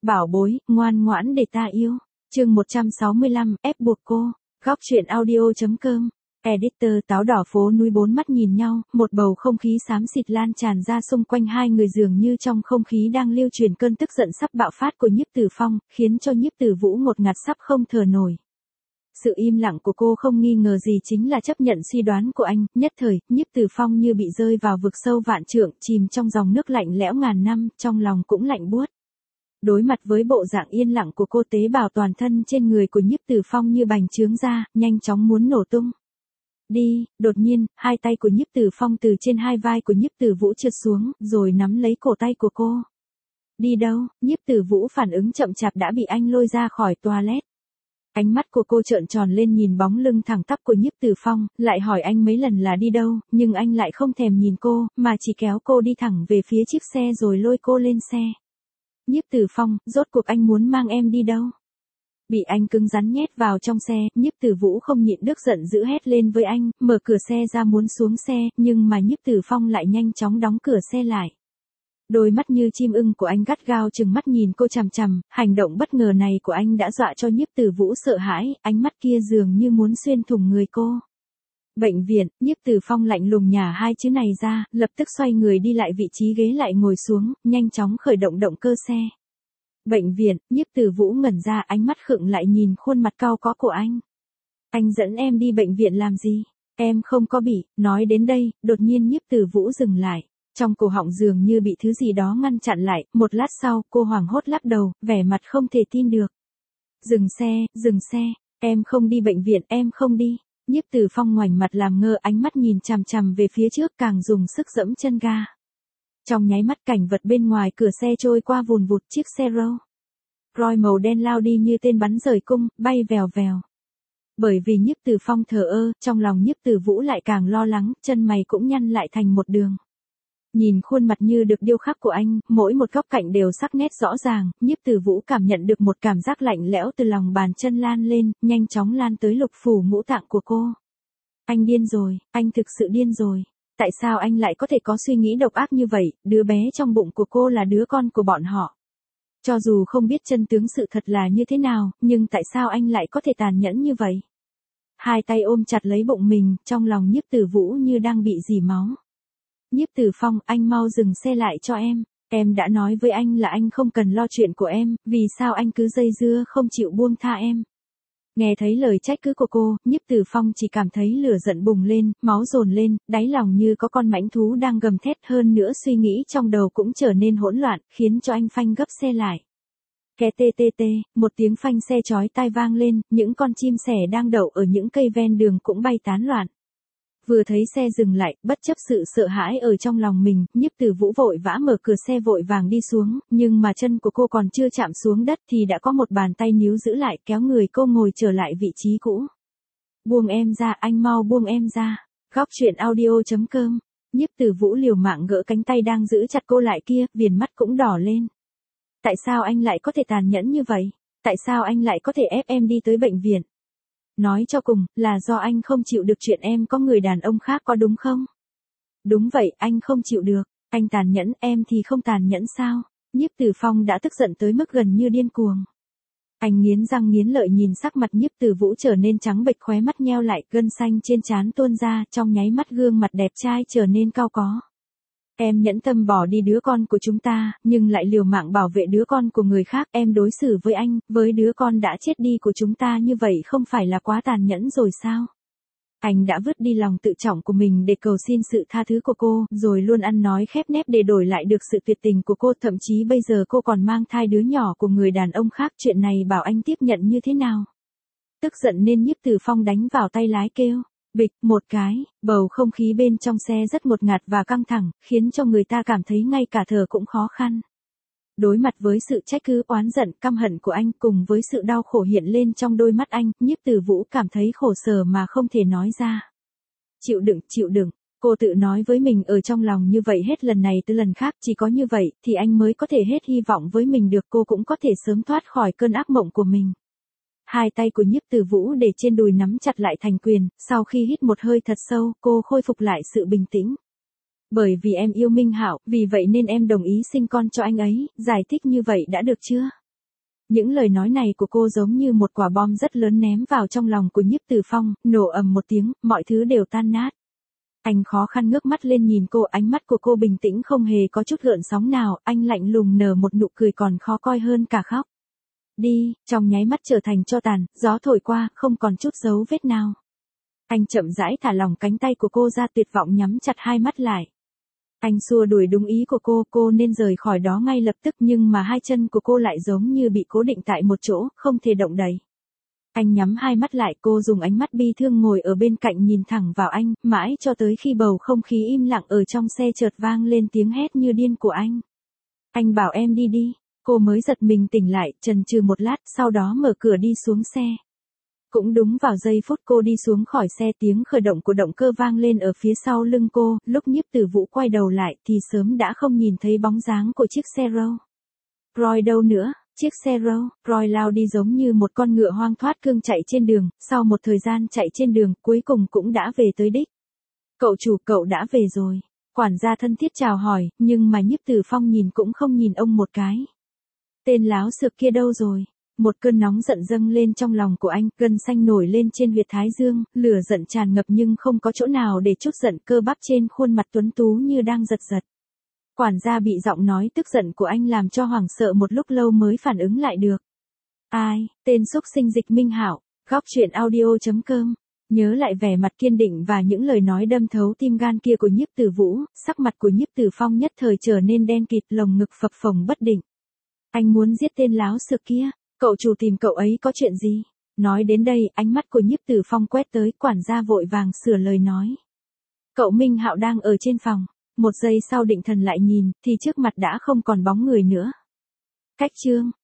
Bảo bối, ngoan ngoãn để ta yêu. Chương 165, ép buộc cô. Góc truyện audio.com. Editor. Táo đỏ phố núi bốn mắt nhìn nhau, một bầu không khí xám xịt lan tràn ra xung quanh hai người, dường như trong không khí đang lưu truyền cơn tức giận sắp bạo phát của Nhiếp Tử Phong, khiến cho Nhiếp Tử Vũ ngột ngạt sắp không thở nổi. Sự im lặng của cô không nghi ngờ gì chính là chấp nhận suy đoán của anh, nhất thời, Nhiếp Tử Phong như bị rơi vào vực sâu vạn trượng, chìm trong dòng nước lạnh lẽo ngàn năm, trong lòng cũng lạnh buốt. Đối mặt với bộ dạng yên lặng của cô, tế bào toàn thân trên người của Nhiếp Tử Phong như bành trướng ra, nhanh chóng muốn nổ tung. Đi, đột nhiên, hai tay của Nhiếp Tử Phong từ trên hai vai của Nhiếp Tử Vũ trượt xuống, rồi nắm lấy cổ tay của cô. Đi đâu? Nhiếp Tử Vũ phản ứng chậm chạp đã bị anh lôi ra khỏi toilet. Ánh mắt của cô trợn tròn lên nhìn bóng lưng thẳng tắp của Nhiếp Tử Phong, lại hỏi anh mấy lần là đi đâu, nhưng anh lại không thèm nhìn cô, mà chỉ kéo cô đi thẳng về phía chiếc xe rồi lôi cô lên xe. Nhiếp Tử Phong, rốt cuộc anh muốn mang em đi đâu? Bị anh cứng rắn nhét vào trong xe, Nhiếp Tử Vũ không nhịn được giận dữ hét lên với anh, mở cửa xe ra muốn xuống xe, nhưng mà Nhiếp Tử Phong lại nhanh chóng đóng cửa xe lại. Đôi mắt như chim ưng của anh gắt gao trừng mắt nhìn cô chằm chằm, hành động bất ngờ này của anh đã dọa cho Nhiếp Tử Vũ sợ hãi, ánh mắt kia dường như muốn xuyên thủng người cô. Bệnh viện. Nhiếp Tử Phong lạnh lùng nhả hai chữ này ra, lập tức xoay người đi lại vị trí ghế lại ngồi xuống, nhanh chóng khởi động động cơ xe. Bệnh viện. Nhiếp Tử Vũ ngẩn ra, ánh mắt khựng lại nhìn khuôn mặt cau có của anh. Anh dẫn em đi bệnh viện làm gì? Em không có bị. Nói đến đây, đột nhiên Nhiếp Tử Vũ dừng lại. Trong cổ họng dường như bị thứ gì đó ngăn chặn lại, một lát sau, cô hoảng hốt lắc đầu, vẻ mặt không thể tin được. Dừng xe, em không đi bệnh viện, em không đi. Nhiếp Tử Phong ngoảnh mặt làm ngơ, ánh mắt nhìn chằm chằm về phía trước, càng dùng sức giẫm chân ga. Trong nháy mắt, cảnh vật bên ngoài cửa xe trôi qua vùn vụt, chiếc xe Rolls Royce màu đen lao đi như tên bắn rời cung, bay vèo vèo. Bởi vì Nhiếp Tử Phong thờ ơ, trong lòng Nhiếp Tử Vũ lại càng lo lắng, chân mày cũng nhăn lại thành một đường. Nhìn khuôn mặt như được điêu khắc của anh, mỗi một góc cạnh đều sắc nét rõ ràng, Nhiếp Tử Vũ cảm nhận được một cảm giác lạnh lẽo từ lòng bàn chân lan lên, nhanh chóng lan tới lục phủ ngũ tạng của cô. Anh điên rồi, anh thực sự điên rồi. Tại sao anh lại có thể có suy nghĩ độc ác như vậy, đứa bé trong bụng của cô là đứa con của bọn họ. Cho dù không biết chân tướng sự thật là như thế nào, nhưng tại sao anh lại có thể tàn nhẫn như vậy? Hai tay ôm chặt lấy bụng mình, trong lòng Nhiếp Tử Vũ như đang bị rỉ máu. Nhiếp Tử Phong, anh mau dừng xe lại cho em. Em đã nói với anh là anh không cần lo chuyện của em, vì sao anh cứ dây dưa không chịu buông tha em? Nghe thấy lời trách cứ của cô, Nhiếp Tử Phong chỉ cảm thấy lửa giận bùng lên, máu dồn lên, đáy lòng như có con mãnh thú đang gầm thét, hơn nữa suy nghĩ trong đầu cũng trở nên hỗn loạn, khiến cho anh phanh gấp xe lại. Ke tê tê tê, một tiếng phanh xe chói tai vang lên, những con chim sẻ đang đậu ở những cây ven đường cũng bay tán loạn. Vừa thấy xe dừng lại, bất chấp sự sợ hãi ở trong lòng mình, Nhiếp Tử Vũ vội vã mở cửa xe vội vàng đi xuống, nhưng mà chân của cô còn chưa chạm xuống đất thì đã có một bàn tay níu giữ lại, kéo người cô ngồi trở lại vị trí cũ. Buông em ra, anh mau buông em ra. Góc truyện audio.com. Nhiếp Tử Vũ liều mạng gỡ cánh tay đang giữ chặt cô lại kia, viền mắt cũng đỏ lên. Tại sao anh lại có thể tàn nhẫn như vậy? Tại sao anh lại có thể ép em đi tới bệnh viện? Nói cho cùng, là do anh không chịu được chuyện em có người đàn ông khác có đúng không? Đúng vậy, anh không chịu được. Anh tàn nhẫn, em thì không tàn nhẫn sao? Nhiếp Tử Phong đã tức giận tới mức gần như điên cuồng. Anh nghiến răng nghiến lợi nhìn sắc mặt Nhiếp Tử Vũ trở nên trắng bệch, khóe mắt nheo lại, gân xanh trên trán tuôn ra, trong nháy mắt gương mặt đẹp trai trở nên cau có. Em nhẫn tâm bỏ đi đứa con của chúng ta, nhưng lại liều mạng bảo vệ đứa con của người khác. Em đối xử với anh, với đứa con đã chết đi của chúng ta như vậy không phải là quá tàn nhẫn rồi sao? Anh đã vứt đi lòng tự trọng của mình để cầu xin sự tha thứ của cô, rồi luôn ăn nói khép nép để đổi lại được sự tuyệt tình của cô. Thậm chí bây giờ cô còn mang thai đứa nhỏ của người đàn ông khác. Chuyện này bảo anh tiếp nhận như thế nào? Tức giận nên Nhiếp Tử Phong đánh vào tay lái kêu. Bịch, một cái, bầu không khí bên trong xe rất ngột ngạt và căng thẳng, khiến cho người ta cảm thấy ngay cả thở cũng khó khăn. Đối mặt với sự trách cứ, oán giận, căm hận của anh, cùng với sự đau khổ hiện lên trong đôi mắt anh, Nhiếp Tử Vũ cảm thấy khổ sở mà không thể nói ra. Chịu đựng, cô tự nói với mình ở trong lòng như vậy hết lần này tới lần khác, chỉ có như vậy, thì anh mới có thể hết hy vọng với mình được, cô cũng có thể sớm thoát khỏi cơn ác mộng của mình. Hai tay của Nhiếp Tử Vũ để trên đùi nắm chặt lại thành quyền, sau khi hít một hơi thật sâu, cô khôi phục lại sự bình tĩnh. Bởi vì em yêu Minh Hạo, vì vậy nên em đồng ý sinh con cho anh ấy, giải thích như vậy đã được chưa? Những lời nói này của cô giống như một quả bom rất lớn ném vào trong lòng của Nhiếp Tử Phong, nổ ầm một tiếng, mọi thứ đều tan nát. Anh khó khăn ngước mắt lên nhìn cô, ánh mắt của cô bình tĩnh không hề có chút gợn sóng nào, anh lạnh lùng nở một nụ cười còn khó coi hơn cả khóc. Đi, trong nháy mắt trở thành tro tàn, gió thổi qua, không còn chút dấu vết nào. Anh chậm rãi thả lỏng cánh tay của cô ra, tuyệt vọng nhắm chặt hai mắt lại. Anh xua đuổi đúng ý của cô nên rời khỏi đó ngay lập tức, nhưng mà hai chân của cô lại giống như bị cố định tại một chỗ, không thể động đậy. Anh nhắm hai mắt lại, cô dùng ánh mắt bi thương ngồi ở bên cạnh nhìn thẳng vào anh, mãi cho tới khi bầu không khí im lặng ở trong xe chợt vang lên tiếng hét như điên của anh. Anh bảo em đi đi, cô mới giật mình tỉnh lại, chần chừ một lát, sau đó mở cửa đi xuống xe. Cũng đúng vào giây phút cô đi xuống khỏi xe, tiếng khởi động của động cơ vang lên ở phía sau lưng cô, lúc Nhiếp Tử Vũ quay đầu lại thì sớm đã không nhìn thấy bóng dáng của chiếc xe Rolls Royce đâu nữa. Chiếc xe Rolls Royce lao đi giống như một con ngựa hoang thoát cương chạy trên đường, sau một thời gian chạy trên đường, cuối cùng cũng đã về tới đích. Cậu chủ, cậu đã về rồi. Quản gia thân thiết chào hỏi, nhưng mà Nhiếp Tử Phong nhìn cũng không nhìn ông một cái. Tên láo xược kia đâu rồi? Một cơn nóng giận dâng lên trong lòng của anh, gân xanh nổi lên trên huyệt thái dương, lửa giận tràn ngập nhưng không có chỗ nào để trút giận, cơ bắp trên khuôn mặt tuấn tú như đang giật giật. Quản gia bị giọng nói tức giận của anh làm cho hoảng sợ một lúc lâu mới phản ứng lại được. Ai, tên xúc sinh Dịch Minh Hạo, góc truyện audio.com. Nhớ lại vẻ mặt kiên định và những lời nói đâm thấu tim gan kia của Nhiếp Tử Vũ, sắc mặt của Nhiếp Tử Phong nhất thời trở nên đen kịt, lồng ngực phập phồng bất định. Anh muốn giết tên láo xược kia, cậu chủ tìm cậu ấy có chuyện gì? Nói đến đây, ánh mắt của Nhiếp Tử Phong quét tới, quản gia vội vàng sửa lời nói. Cậu Minh Hạo đang ở trên phòng. Một giây sau định thần lại nhìn, thì trước mặt đã không còn bóng người nữa. Cách chương